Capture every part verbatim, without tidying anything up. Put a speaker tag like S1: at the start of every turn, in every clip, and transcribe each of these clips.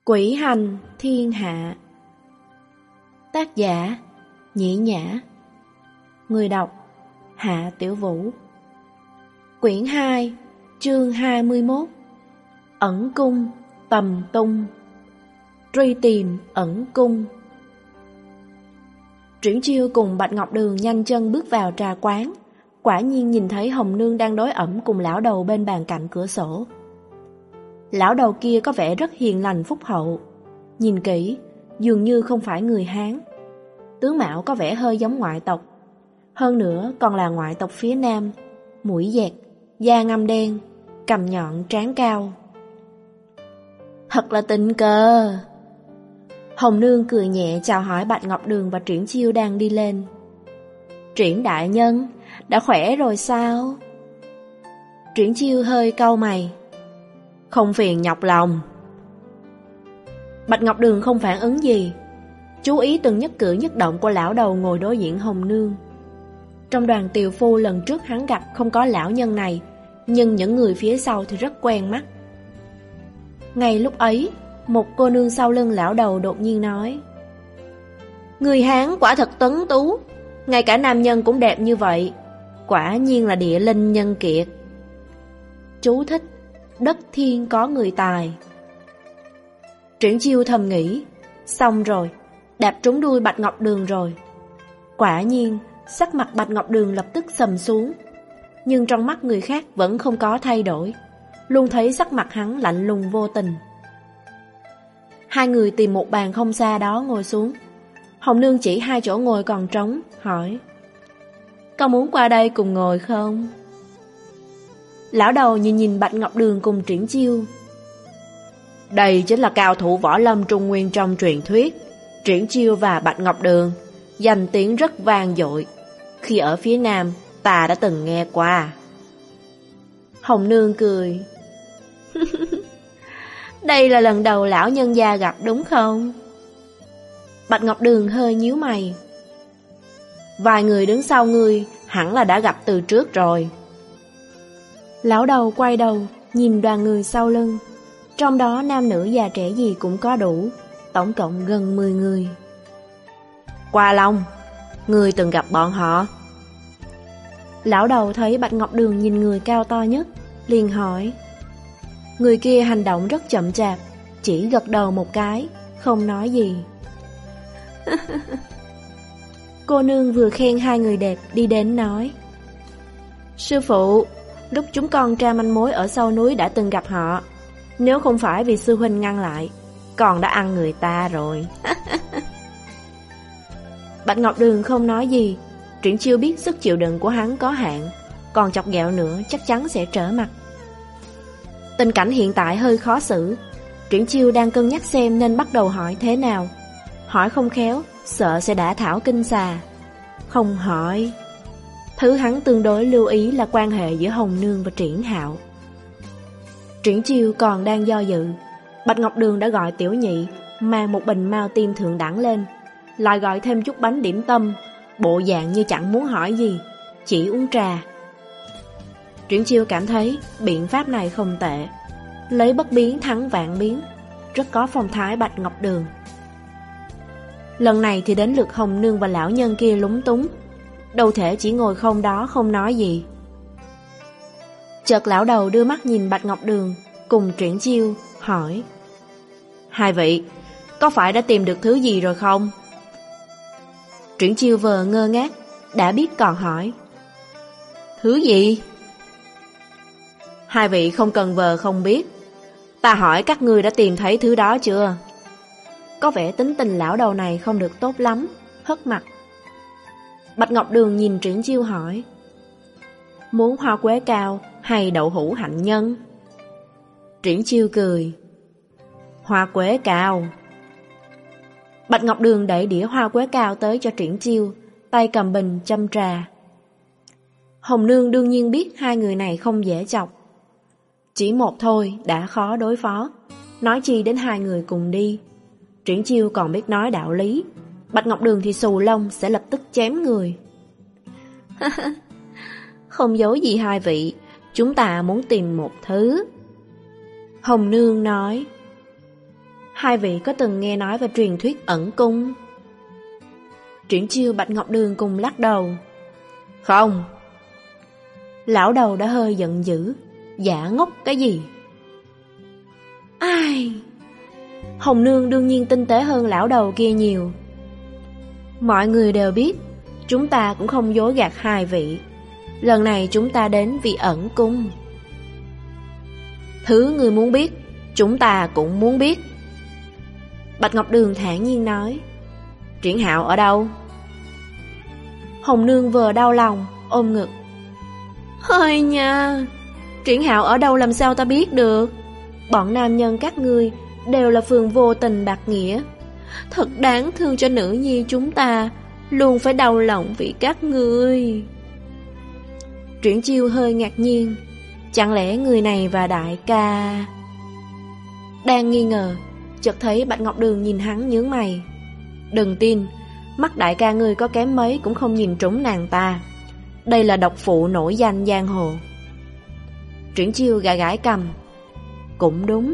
S1: Quỷ hành thiên hạ. Tác giả Nhĩ Nhã. Người đọc Hạ Tiểu Vũ. Quyển hai, chương hai mươi mốt. Ẩn cung tầm tung. Truy tìm ẩn cung. Triển Chiêu cùng Bạch Ngọc Đường nhanh chân bước vào trà quán. Quả nhiên nhìn thấy Hồng Nương đang đối ẩm cùng lão đầu bên bàn cạnh cửa sổ. Lão đầu kia có vẻ rất hiền lành phúc hậu. Nhìn kỹ, dường như không phải người Hán. Tướng mạo có vẻ hơi giống ngoại tộc. Hơn nữa còn là ngoại tộc phía Nam. Mũi dẹt, da ngăm đen, cằm nhọn trán cao. Thật là tình cờ. Hồng Nương cười nhẹ chào hỏi Bạch Ngọc Đường và Triển Chiêu đang đi lên. Triển đại nhân, đã khỏe rồi sao? Triển Chiêu hơi cau mày. Không phiền nhọc lòng. Bạch Ngọc Đường không phản ứng gì, chú ý từng nhất cử nhất động của lão đầu ngồi đối diện Hồng Nương. Trong đoàn tiều phu lần trước hắn gặp không có lão nhân này, nhưng những người phía sau thì rất quen mắt. Ngay lúc ấy, một cô nương sau lưng lão đầu đột nhiên nói: Người Hán quả thật tuấn tú, ngay cả nam nhân cũng đẹp như vậy, quả nhiên là địa linh nhân kiệt. Chú thích: đất thiên có người tài. Triển Chiêu thầm nghĩ, xong rồi, đạp trúng đuôi Bạch Ngọc Đường rồi. Quả nhiên, sắc mặt Bạch Ngọc Đường lập tức sầm xuống, nhưng trong mắt người khác vẫn không có thay đổi, luôn thấy sắc mặt hắn lạnh lùng vô tình. Hai người tìm một bàn không xa đó ngồi xuống. Hồng Nương chỉ hai chỗ ngồi còn trống, hỏi: Có muốn qua đây cùng ngồi không? Lão đầu nhìn nhìn Bạch Ngọc Đường cùng Triển Chiêu. Đây chính là cao thủ võ lâm Trung Nguyên trong truyền thuyết. Triển Chiêu và Bạch Ngọc Đường danh tiếng rất vang dội. Khi ở phía Nam, ta đã từng nghe qua. Hồng Nương cười. Đây là lần đầu lão nhân gia gặp đúng không? Bạch Ngọc Đường hơi nhíu mày. Vài người đứng sau ngươi hẳn là đã gặp từ trước rồi. Lão đầu quay đầu nhìn đoàn người sau lưng. Trong đó nam nữ già trẻ gì cũng có đủ, tổng cộng gần mười người. Qua Long, ngươi từng gặp bọn họ? Lão đầu thấy Bạch Ngọc Đường nhìn người cao to nhất, liền hỏi. Người kia hành động rất chậm chạp, chỉ gật đầu một cái, không nói gì. Cô nương vừa khen hai người đẹp đi đến nói: Sư phụ, lúc chúng con tra manh mối ở sau núi đã từng gặp họ. Nếu không phải vì sư huynh ngăn lại, còn đã ăn người ta rồi. Bạch Ngọc Đường không nói gì. Triển Chiêu biết sức chịu đựng của hắn có hạn, còn chọc ghẹo nữa chắc chắn sẽ trở mặt. Tình cảnh hiện tại hơi khó xử. Triển Chiêu đang cân nhắc xem nên bắt đầu hỏi thế nào. Hỏi không khéo, sợ sẽ đả thảo kinh xà. Không hỏi. Thứ hắn tương đối lưu ý là quan hệ giữa Hồng Nương và Triển Hạo. Triển Chiêu còn đang do dự, Bạch Ngọc Đường đã gọi tiểu nhị mang một bình mao tim thượng đẳng lên, lại gọi thêm chút bánh điểm tâm, bộ dạng như chẳng muốn hỏi gì, chỉ uống trà. Triển Chiêu cảm thấy biện pháp này không tệ, lấy bất biến thắng vạn biến, rất có phong thái Bạch Ngọc Đường. Lần này thì đến lượt Hồng Nương và lão nhân kia lúng túng, đâu thể chỉ ngồi không đó không nói gì. Chợt lão đầu đưa mắt nhìn Bạch Ngọc Đường cùng Triển Chiêu, hỏi: Hai vị, có phải đã tìm được thứ gì rồi không? Triển Chiêu vờ ngơ ngác, đã biết còn hỏi: Thứ gì? Hai vị không cần vờ không biết. Ta hỏi các ngươi đã tìm thấy thứ đó chưa? Có vẻ tính tình lão đầu này không được tốt lắm, hất mặt. Bạch Ngọc Đường nhìn Triển Chiêu hỏi: Muốn hoa quế cao hay đậu hũ hạnh nhân? Triển Chiêu cười: Hoa quế cao. Bạch Ngọc Đường đẩy đĩa hoa quế cao tới cho Triển Chiêu, tay cầm bình châm trà. Hồng Nương đương nhiên biết hai người này không dễ chọc. Chỉ một thôi đã khó đối phó, nói chi đến hai người cùng đi. Triển Chiêu còn biết nói đạo lý, Bạch Ngọc Đường thì xù lông sẽ lập tức chém người. Không giấu gì hai vị, chúng ta muốn tìm một thứ. Hồng Nương nói: Hai vị có từng nghe nói về truyền thuyết ẩn cung? Triển Chiêu, Bạch Ngọc Đường cùng lắc đầu. Không. Lão đầu đã hơi giận dữ. Dạ ngốc cái gì? Ai? Hồng Nương đương nhiên tinh tế hơn lão đầu kia nhiều. Mọi người đều biết, chúng ta cũng không dối gạt hai vị. Lần này chúng ta đến vì ẩn cung. Thứ người muốn biết, chúng ta cũng muốn biết. Bạch Ngọc Đường thản nhiên nói. Triển Hạo ở đâu? Hồng Nương vừa đau lòng, ôm ngực. Hơi nha, Triển Hạo ở đâu làm sao ta biết được? Bọn nam nhân các ngươi đều là phường vô tình bạc nghĩa. Thật đáng thương cho nữ nhi chúng ta, luôn phải đau lòng vì các ngươi. Triển Chiêu hơi ngạc nhiên. Chẳng lẽ người này và đại ca... Đang nghi ngờ, chợt thấy Bạch Ngọc Đường nhìn hắn nhướng mày. Đừng tin, mắt đại ca ngươi có kém mấy cũng không nhìn trúng nàng ta. Đây là độc phụ nổi danh giang hồ. Triển Chiêu gãi gãi cằm. Cũng đúng.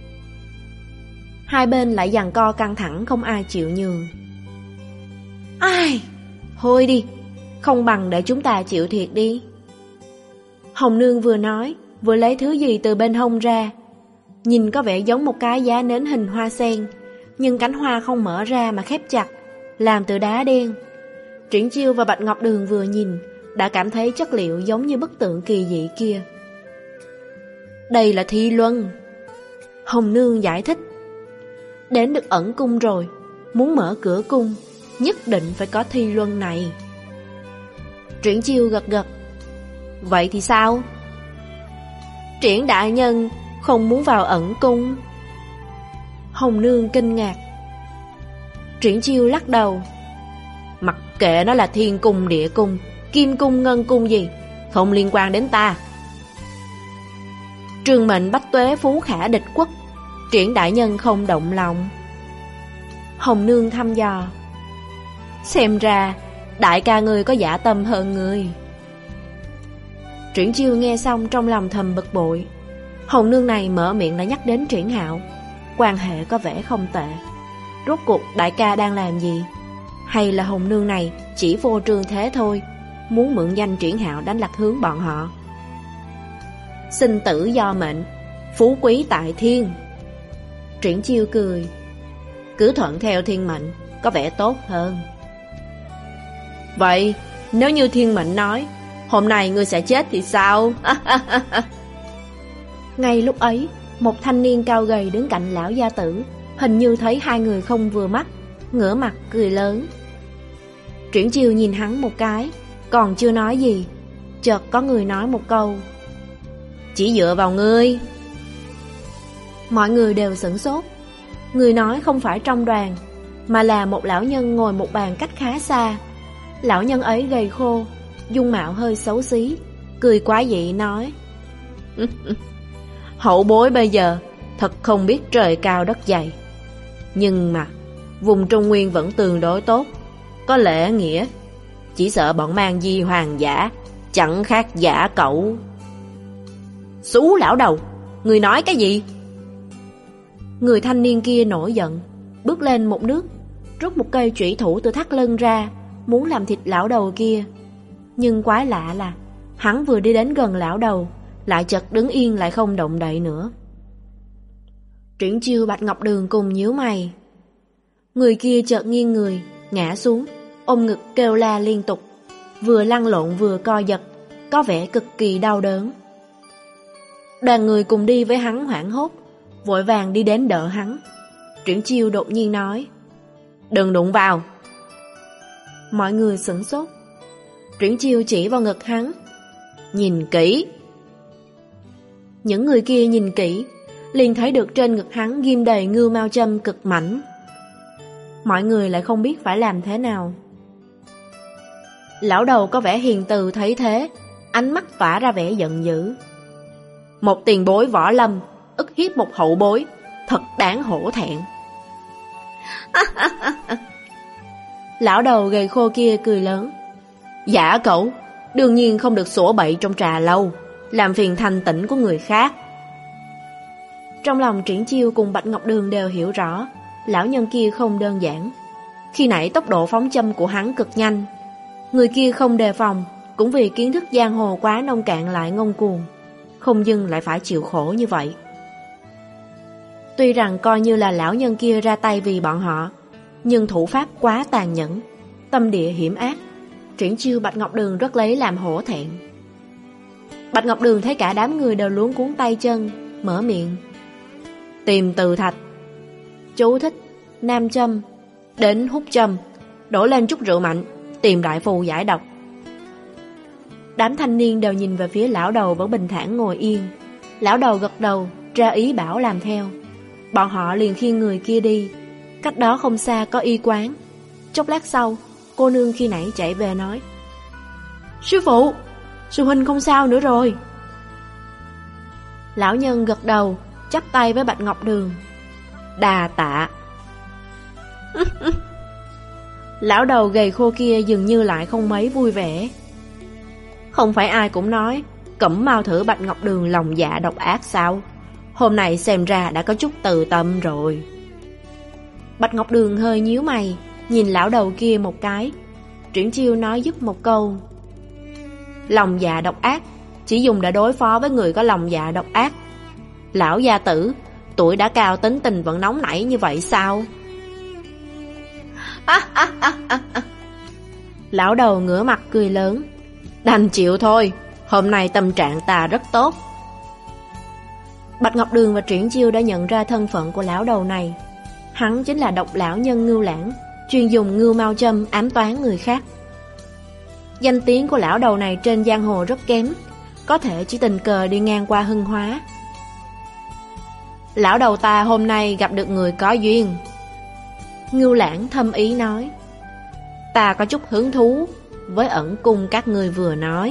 S1: Hai bên lại giằng co căng thẳng, không ai chịu nhường. Ai? Thôi đi, không bằng để chúng ta chịu thiệt đi. Hồng Nương vừa nói, vừa lấy thứ gì từ bên hông ra. Nhìn có vẻ giống một cái giá nến hình hoa sen, nhưng cánh hoa không mở ra mà khép chặt, làm từ đá đen. Triển Chiêu và Bạch Ngọc Đường vừa nhìn đã cảm thấy chất liệu giống như bức tượng kỳ dị kia. Đây là thi luân. Hồng Nương giải thích. Đến được ẩn cung rồi, muốn mở cửa cung, nhất định phải có thi luân này. Triển Chiêu gật gật. Vậy thì sao? Triển đại nhân không muốn vào ẩn cung. Hồng Nương kinh ngạc. Triển Chiêu lắc đầu. Mặc kệ nó là thiên cung, địa cung, kim cung, ngân cung gì, không liên quan đến ta. Trường mệnh bách tuế, phú khả địch quốc, Triển đại nhân không động lòng. Hồng Nương thăm dò. Xem ra đại ca ngươi có dạ tâm hơn ngươi. Triển Chiêu nghe xong trong lòng thầm bực bội. Hồng Nương này mở miệng đã nhắc đến Triển Hạo, quan hệ có vẻ không tệ. Rốt cuộc đại ca đang làm gì? Hay là Hồng Nương này chỉ vô trương thế thôi, muốn mượn danh Triển Hạo đánh lạc hướng bọn họ? Sinh tử do mệnh, phú quý tại thiên. Triển Chiêu cười. Cứ thuận theo thiên mệnh có vẻ tốt hơn. Vậy nếu như thiên mệnh nói hôm nay ngươi sẽ chết thì sao? Ngay lúc ấy, một thanh niên cao gầy đứng cạnh lão gia tử, hình như thấy hai người không vừa mắt, ngửa mặt cười lớn. Triển Chiêu nhìn hắn một cái, còn chưa nói gì, chợt có người nói một câu. Chỉ dựa vào ngươi. Mọi người đều sửng sốt. Người nói không phải trong đoàn, mà là một lão nhân ngồi một bàn cách khá xa. Lão nhân ấy gầy khô, dung mạo hơi xấu xí, cười quá dị nói. Hậu bối bây giờ thật không biết trời cao đất dày. Nhưng mà vùng Trung Nguyên vẫn tương đối tốt, có lễ nghĩa. Chỉ sợ bọn mang di hoàng giả, chẳng khác giả cậu. Xú lão đầu, người nói cái gì? Người thanh niên kia nổi giận, bước lên một nước, rút một cây trụy thủ từ thắt lưng ra, muốn làm thịt lão đầu kia. Nhưng quái lạ là hắn vừa đi đến gần lão đầu, lại chợt đứng yên lại không động đậy nữa. Triển Chiêu, Bạch Ngọc Đường cùng nhíu mày. Người kia chợt nghiêng người, ngã xuống, ôm ngực kêu la liên tục, vừa lăn lộn vừa co giật, có vẻ cực kỳ đau đớn. Đoàn người cùng đi với hắn hoảng hốt, vội vàng đi đến đỡ hắn. Triển Chiêu đột nhiên nói. Đừng đụng vào. Mọi người sửng sốt. Triển Chiêu chỉ vào ngực hắn. Nhìn kỹ. Những người kia nhìn kỹ, liền thấy được trên ngực hắn ghim đầy ngưu mao châm cực mảnh. Mọi người lại không biết phải làm thế nào. Lão đầu có vẻ hiền từ thấy thế, ánh mắt phả ra vẻ giận dữ. Một tiền bối võ lâm ức hiếp một hậu bối, thật đáng hổ thẹn. Lão đầu gầy khô kia cười lớn. Giả cậu, đương nhiên không được sủa bậy trong trà lâu, làm phiền thanh tĩnh của người khác. Trong lòng Triển Chiêu cùng Bạch Ngọc Đường đều hiểu rõ, lão nhân kia không đơn giản. Khi nãy tốc độ phóng châm của hắn cực nhanh, người kia không đề phòng, cũng vì kiến thức giang hồ quá nông cạn lại ngông cuồng, không dưng lại phải chịu khổ như vậy. Tuy rằng coi như là lão nhân kia ra tay vì bọn họ, nhưng thủ pháp quá tàn nhẫn, tâm địa hiểm ác, Triển Chiêu Bạch Ngọc Đường rất lấy làm hổ thẹn. Bạch Ngọc Đường thấy cả đám người đều luống cuống tay chân, mở miệng: Tìm từ thạch. Chú thích: nam châm, đến hút châm, đổ lên chút rượu mạnh, tìm đại phù giải độc. Đám thanh niên đều nhìn về phía lão đầu vẫn bình thản ngồi yên. Lão đầu gật đầu, ra ý bảo làm theo. Bọn họ liền khiêng người kia đi. Cách đó không xa có y quán. Chốc lát sau, cô nương khi nãy chạy về nói: Sư phụ, sư huynh không sao nữa rồi. Lão nhân gật đầu, chắp tay với Bạch Ngọc Đường: Đà tạ. Lão đầu gầy khô kia dường như lại không mấy vui vẻ. Không phải ai cũng nói Cẩm mau thử Bạch Ngọc Đường lòng dạ độc ác sao? Hôm nay xem ra đã có chút từ tâm rồi. Bạch Ngọc Đường hơi nhíu mày, nhìn lão đầu kia một cái. Triển Chiêu nói giúp một câu: Lòng dạ độc ác chỉ dùng để đối phó với người có lòng dạ độc ác. Lão gia tử, tuổi đã cao tính tình vẫn nóng nảy như vậy sao? Lão đầu ngửa mặt cười lớn: Đành chịu thôi, hôm nay tâm trạng ta rất tốt. Bạch Ngọc Đường và Triển Chiêu đã nhận ra thân phận của lão đầu này. Hắn chính là độc lão nhân Ngưu Lãng, chuyên dùng ngưu mao châm ám toán người khác. Danh tiếng của lão đầu này trên giang hồ rất kém, có thể chỉ tình cờ đi ngang qua Hưng Hóa. Lão đầu ta hôm nay gặp được người có duyên. Ngưu Lãng thâm ý nói: Ta có chút hứng thú với ẩn cung các ngươi vừa nói.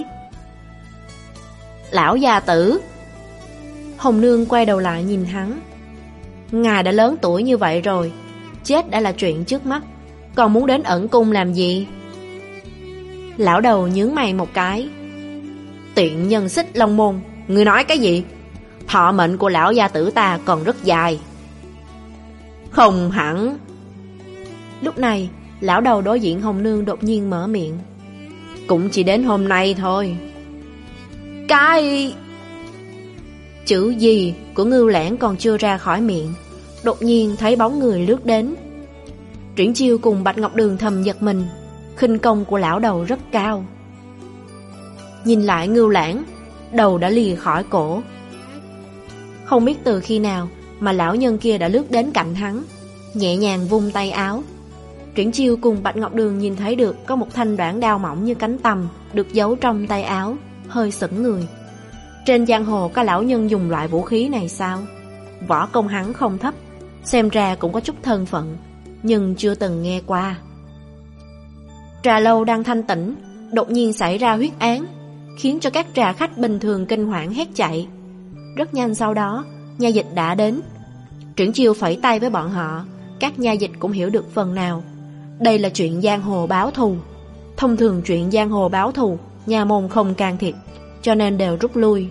S1: Lão gia tử. Hồng Nương quay đầu lại nhìn hắn: Ngài đã lớn tuổi như vậy rồi, chết đã là chuyện trước mắt, còn muốn đến ẩn cung làm gì? Lão đầu nhướng mày một cái: Tiện nhân Xích Long Môn, ngươi nói cái gì? Thọ mệnh của lão gia tử ta còn rất dài. Không hẳn. Lúc này, lão đầu đối diện Hồng Nương đột nhiên mở miệng: Cũng chỉ đến hôm nay thôi. Cái... Chữ gì của Ngưu Lãng còn chưa ra khỏi miệng, đột nhiên thấy bóng người lướt đến. Triển Chiêu cùng Bạch Ngọc Đường thầm giật mình, khinh công của lão đầu rất cao. Nhìn lại Ngưu Lãng, đầu đã lìa khỏi cổ. Không biết từ khi nào mà lão nhân kia đã lướt đến cạnh hắn, nhẹ nhàng vung tay áo. Triển Chiêu cùng Bạch Ngọc Đường nhìn thấy được có một thanh đoạn đao mỏng như cánh tằm được giấu trong tay áo, hơi sững người. Trên giang hồ có lão nhân dùng loại vũ khí này sao? Võ công hắn không thấp, xem ra cũng có chút thân phận, nhưng chưa từng nghe qua. Trà lâu đang thanh tĩnh, đột nhiên xảy ra huyết án, khiến cho các trà khách bình thường kinh hoảng hét chạy. Rất nhanh sau đó, nha dịch đã đến. Triển Chiêu phẩy tay với bọn họ, các nha dịch cũng hiểu được phần nào. Đây là chuyện giang hồ báo thù. Thông thường chuyện giang hồ báo thù, nha môn không can thiệp, cho nên đều rút lui.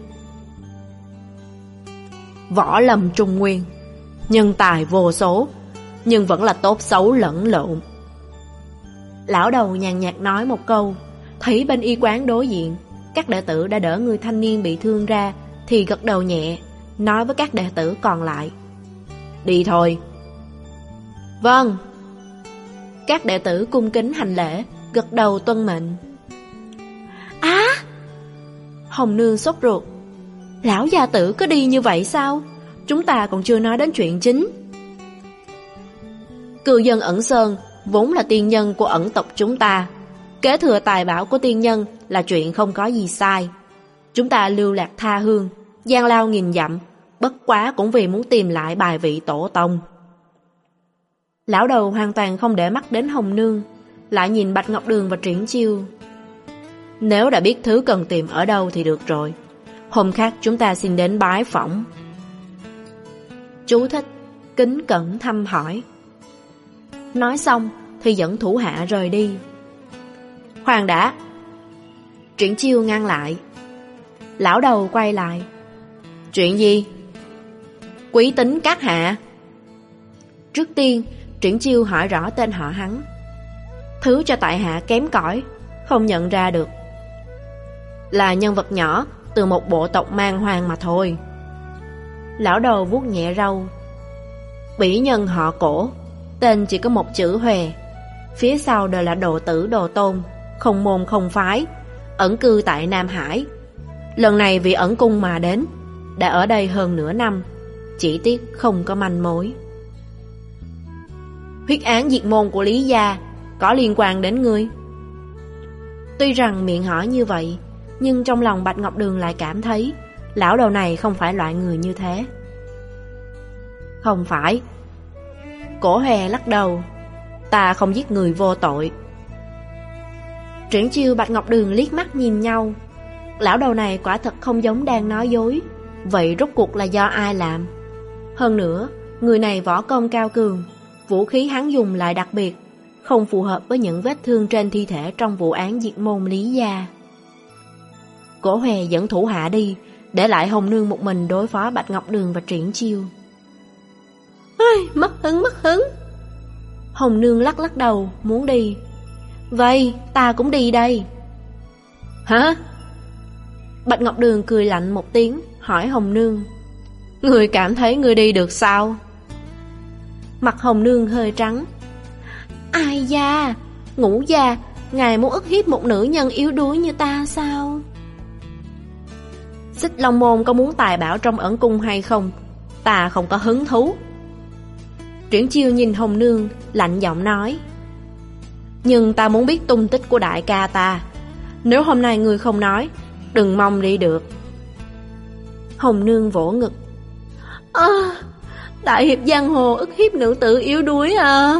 S1: Võ lâm trung nguyên, nhân tài vô số, nhưng vẫn là tốt xấu lẫn lộn. Lão đầu nhàn nhạt nói một câu, thấy bên y quán đối diện, các đệ tử đã đỡ người thanh niên bị thương ra, thì gật đầu nhẹ, nói với các đệ tử còn lại: Đi thôi. Vâng. Các đệ tử cung kính hành lễ, gật đầu tuân mệnh. Á! À! Hồng Nương sốt ruột: Lão gia tử cứ đi như vậy sao? Chúng ta còn chưa nói đến chuyện chính. Cư dân Ẩn Sơn vốn là tiên nhân của ẩn tộc chúng ta. Kế thừa tài bảo của tiên nhân là chuyện không có gì sai. Chúng ta lưu lạc tha hương, gian lao nghìn dặm, bất quá cũng vì muốn tìm lại bài vị tổ tông. Lão đầu hoàn toàn không để mắt đến Hồng Nương, lại nhìn Bạch Ngọc Đường và Triển Chiêu. Nếu đã biết thứ cần tìm ở đâu thì được rồi. Hôm khác chúng ta xin đến bái phỏng. Chú thích: kính cẩn thăm hỏi. Nói xong thì dẫn thủ hạ rời đi. Khoan đã. Triển Chiêu ngăn lại. Lão đầu quay lại. Chuyện gì? Quý tính các hạ. Trước tiên, Triển Chiêu hỏi rõ tên họ hắn. Thứ cho tại hạ kém cỏi, không nhận ra được. Là nhân vật nhỏ từ một bộ tộc man hoang mà thôi. Lão đầu vuốt nhẹ râu. Bỉ nhân họ Cổ, tên chỉ có một chữ Hòe. Phía sau đều là đồ tử đồ tôn, không môn không phái, ẩn cư tại Nam Hải. Lần này vì ẩn cung mà đến, đã ở đây hơn nửa năm, chỉ tiếc không có manh mối. Huyết án diệt môn của Lý gia có liên quan đến ngươi? Tuy rằng miệng hỏi như vậy, nhưng trong lòng Bạch Ngọc Đường lại cảm thấy lão đầu này không phải loại người như thế. Không phải. Cổ Hòe lắc đầu. Ta không giết người vô tội. Triển Chiêu Bạch Ngọc Đường liếc mắt nhìn nhau. Lão đầu này quả thật không giống đang nói dối. Vậy rốt cuộc là do ai làm? Hơn nữa, người này võ công cao cường, vũ khí hắn dùng lại đặc biệt, không phù hợp với những vết thương trên thi thể trong vụ án diệt môn Lý gia. Cổ Hòe dẫn thủ hạ đi, để lại Hồng Nương một mình đối phó Bạch Ngọc Đường và Triển Chiêu. Ai, mất hứng mất hứng. Hồng Nương lắc lắc đầu muốn đi. Vậy ta cũng đi đây. Hả? Bạch Ngọc Đường cười lạnh một tiếng, hỏi Hồng Nương. Người cảm thấy người đi được sao? Mặt Hồng Nương hơi trắng. Ai da, Ngũ gia, ngài muốn ức hiếp một nữ nhân yếu đuối như ta sao? Xích Long Môn có muốn tài bảo trong ẩn cung hay không? Ta không có hứng thú. Triển Chiêu nhìn Hồng Nương, lạnh giọng nói. Nhưng ta muốn biết tung tích của đại ca ta. Nếu hôm nay người không nói, đừng mong đi được. Hồng Nương vỗ ngực. À, đại hiệp giang hồ ức hiếp nữ tử yếu đuối à?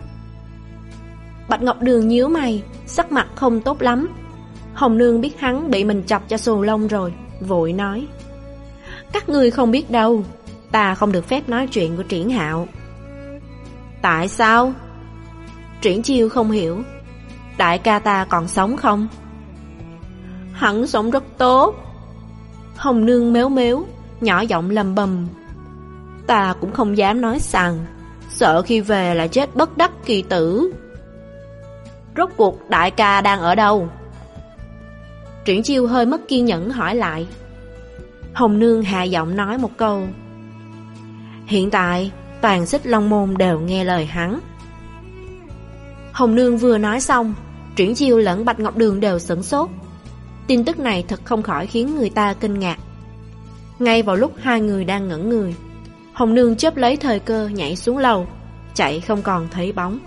S1: Bạch Ngọc Đường nhíu mày, sắc mặt không tốt lắm. Hồng Nương biết hắn bị mình chọc cho xù lông rồi, vội nói. Các ngươi không biết đâu, ta không được phép nói chuyện của Triển Hạo. Tại sao? Triển Chiêu không hiểu. Đại ca ta còn sống không? Hắn sống rất tốt. Hồng Nương méo méo, nhỏ giọng lầm bầm. Ta cũng không dám nói sằng, sợ khi về là chết bất đắc kỳ tử. Rốt cuộc đại ca đang ở đâu? Triển Chiêu hơi mất kiên nhẫn hỏi lại. Hồng Nương hạ giọng nói một câu. Hiện tại toàn Xích Long Môn đều nghe lời hắn. Hồng Nương vừa nói xong, Triển Chiêu lẫn Bạch Ngọc Đường đều sửng sốt. Tin tức này thật không khỏi khiến người ta kinh ngạc. Ngay vào lúc hai người đang ngẩn người, Hồng Nương chớp lấy thời cơ nhảy xuống lầu, chạy không còn thấy bóng.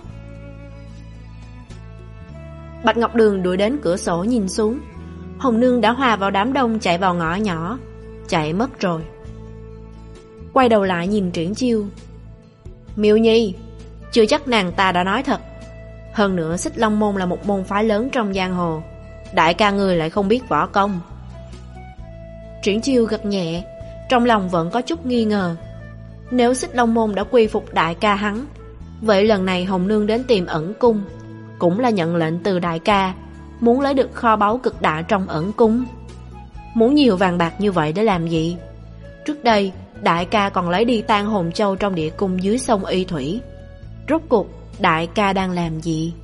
S1: Bạch Ngọc Đường đuổi đến cửa sổ nhìn xuống. Hồng Nương đã hòa vào đám đông chạy vào ngõ nhỏ, chạy mất rồi. Quay đầu lại nhìn Triển Chiêu. Miêu Nhi, chưa chắc nàng ta đã nói thật. Hơn nữa Xích Long Môn là một môn phái lớn trong giang hồ, đại ca người lại không biết võ công. Triển Chiêu gật nhẹ, trong lòng vẫn có chút nghi ngờ. Nếu Xích Long Môn đã quy phục đại ca hắn, vậy lần này Hồng Nương đến tìm ẩn cung cũng là nhận lệnh từ đại ca, muốn lấy được kho báu cực đại trong ẩn cung. Muốn nhiều vàng bạc như vậy để làm gì? Trước đây đại ca còn lấy đi Tang Hồn Châu trong địa cung dưới sông Y Thủy. Rốt cuộc đại ca đang làm gì?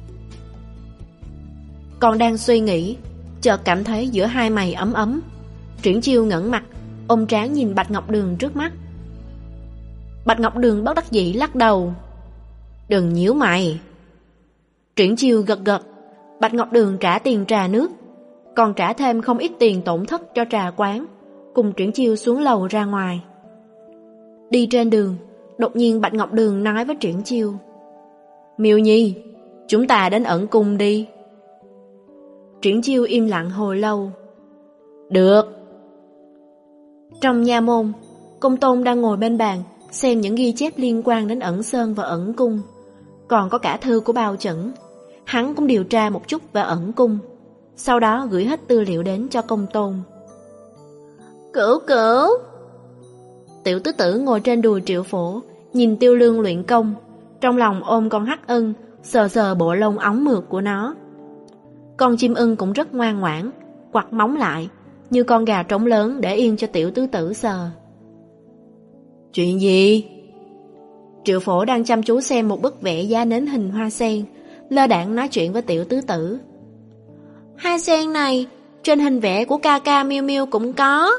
S1: Còn đang suy nghĩ, chợt cảm thấy giữa hai mày ấm ấm. Triển Chiêu ngẩng mặt, ôm trán nhìn Bạch Ngọc Đường trước mắt. Bạch Ngọc Đường bất đắc dĩ lắc đầu. Đừng nhíu mày. Triển Chiêu gật gật. Bạch Ngọc Đường trả tiền trà nước, còn trả thêm không ít tiền tổn thất cho trà quán, cùng Triển Chiêu xuống lầu ra ngoài. Đi trên đường, đột nhiên Bạch Ngọc Đường nói với Triển Chiêu. Miêu Nhi, chúng ta đến ẩn cung đi. Triển Chiêu im lặng hồi lâu. Được. Trong nha môn, Công Tôn đang ngồi bên bàn xem những ghi chép liên quan đến ẩn sơn và ẩn cung, còn có cả thư của Bao Chẩn. Hắn cũng điều tra một chút về ẩn cung, sau đó gửi hết tư liệu đến cho Công Tôn. Cửu cửu. Tiểu tứ tử ngồi trên đùi Triệu Phổ, nhìn Tiêu Lương luyện công, trong lòng ôm con hắc ưng, sờ sờ bộ lông óng mượt của nó. Con chim ưng cũng rất ngoan ngoãn, quặt móng lại, như con gà trống lớn để yên cho tiểu tứ tử sờ.
S2: Chuyện gì?
S1: Triệu Phổ đang chăm chú xem một bức vẽ giá nến hình hoa sen, lơ đãng nói chuyện với Tiểu Tứ Tử. Hoa sen này, trên hình vẽ của ca ca Miêu Miêu cũng có.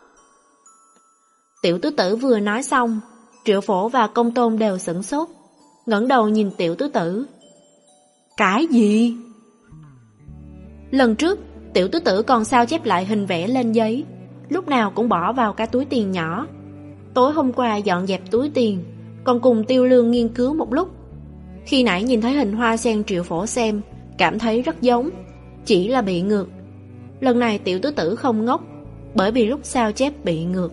S1: Tiểu Tứ Tử vừa nói xong, Triệu Phổ và Công Tôn đều sửng sốt, ngẩng đầu nhìn Tiểu Tứ Tử. Cái gì? Lần trước, Tiểu Tứ Tử còn sao chép lại hình vẽ lên giấy, lúc nào cũng bỏ vào cái túi tiền nhỏ. Tối hôm qua dọn dẹp túi tiền, còn cùng Tiêu Lương nghiên cứu một lúc. Khi nãy nhìn thấy hình hoa sen Triệu Phổ xem, cảm thấy rất giống, chỉ là bị ngược. Lần này Tiểu Tứ Tử không ngốc, bởi vì lúc sao chép bị ngược.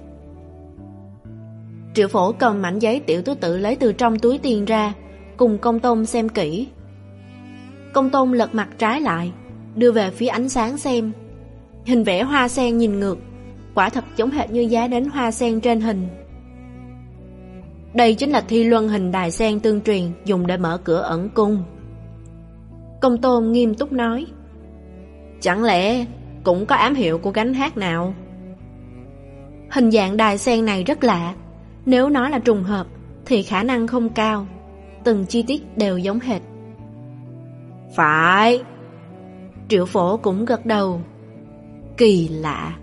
S1: Triệu Phổ cầm mảnh giấy Tiểu Tứ Tử lấy từ trong túi tiền ra, cùng Công Tôn xem kỹ. Công Tôn lật mặt trái lại, đưa về phía ánh sáng xem. Hình vẽ hoa sen nhìn ngược, quả thật giống hệt như giá nến hoa sen trên hình. Đây chính là thi luân hình đài sen tương truyền dùng để mở cửa ẩn cung. Công Tôn nghiêm túc nói. Chẳng lẽ cũng có ám hiệu của gánh hát nào? Hình dạng đài sen này rất lạ, nếu nó là trùng hợp thì khả năng không cao. Từng chi tiết đều giống hệt. Phải. Triệu Phổ cũng gật đầu. Kỳ lạ.